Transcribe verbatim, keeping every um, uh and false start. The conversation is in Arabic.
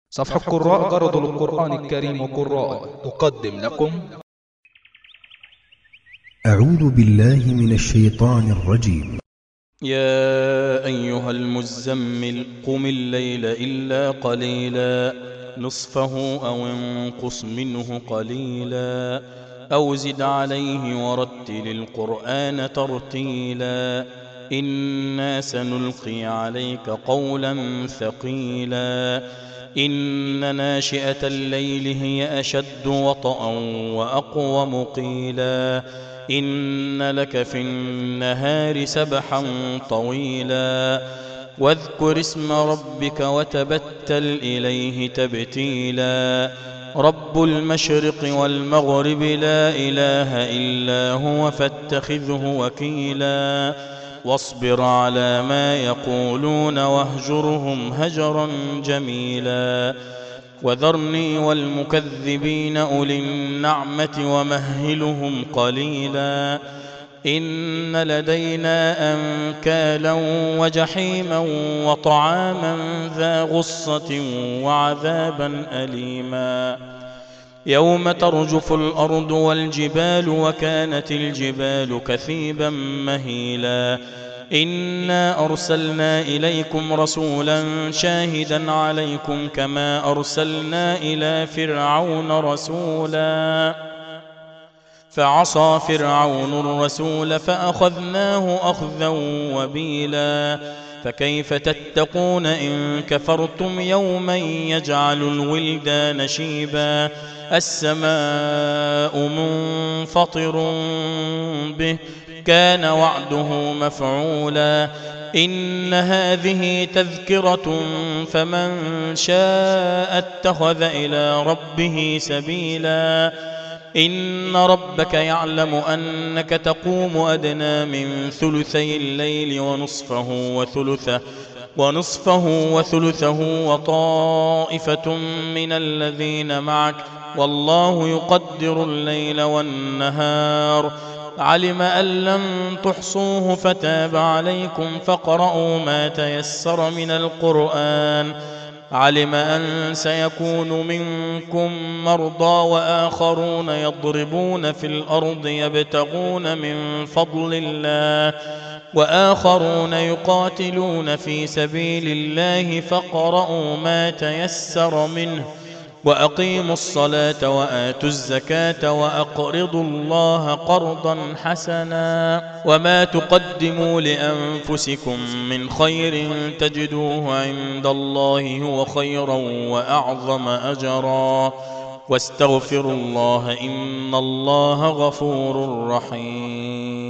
صفحة القراء غرض القرآن الكريم وقراء تقدم لكم. أعوذ بالله من الشيطان الرجيم. يا أيها المزمل قم الليل إلا قليلا نصفه أو انقص منه قليلا أو زد عليه ورتل القرآن ترتيلا إنا سنلقي عليك قولا ثقيلا إن ناشئة الليل هي أشد وطئا وأقوم قيلا إن لك في النهار سبحا طويلا واذكر اسم ربك وتبتل إليه تبتيلا رب المشرق والمغرب لا إله إلا هو فاتخذه وكيلا واصبر على ما يقولون واهجرهم هجرا جميلا وذرني والمكذبين أولي النعمة ومهلهم قليلا إن لدينا أنكالا وجحيما وطعاما ذا غصة وعذابا أليما يوم ترجف الأرض والجبال وكانت الجبال كثيبا مهيلا إنا أرسلنا إليكم رسولا شاهدا عليكم كما أرسلنا إلى فرعون رسولا فعصى فرعون الرسول فأخذناه أخذا وبيلا فكيف تتقون إن كفرتم يوما يجعل الولدان شيبا السماء منفطر به كان وعده مفعولا إن هذه تذكرة فمن شاء اتخذ إلى ربه سبيلا إن ربك يعلم أنك تقوم أدنى من ثلثي الليل ونصفه وثلثه ونصفه وثلثه وطائفة من الذين معك والله يقدر الليل والنهار علم أن لن تحصوه فتاب عليكم فاقرؤوا ما تيسر من القرآن علم أن سيكون منكم مرضى وآخرون يضربون في الأرض يبتغون من فضل الله وآخرون يقاتلون في سبيل الله فاقرؤوا ما تيسر منه وأقيموا الصلاة وآتوا الزكاة وأقرضوا الله قرضا حسنا وما تقدموا لأنفسكم من خير تجدوه عند الله هو خيرا وأعظم أجرا واستغفروا الله إن الله غفور رحيم.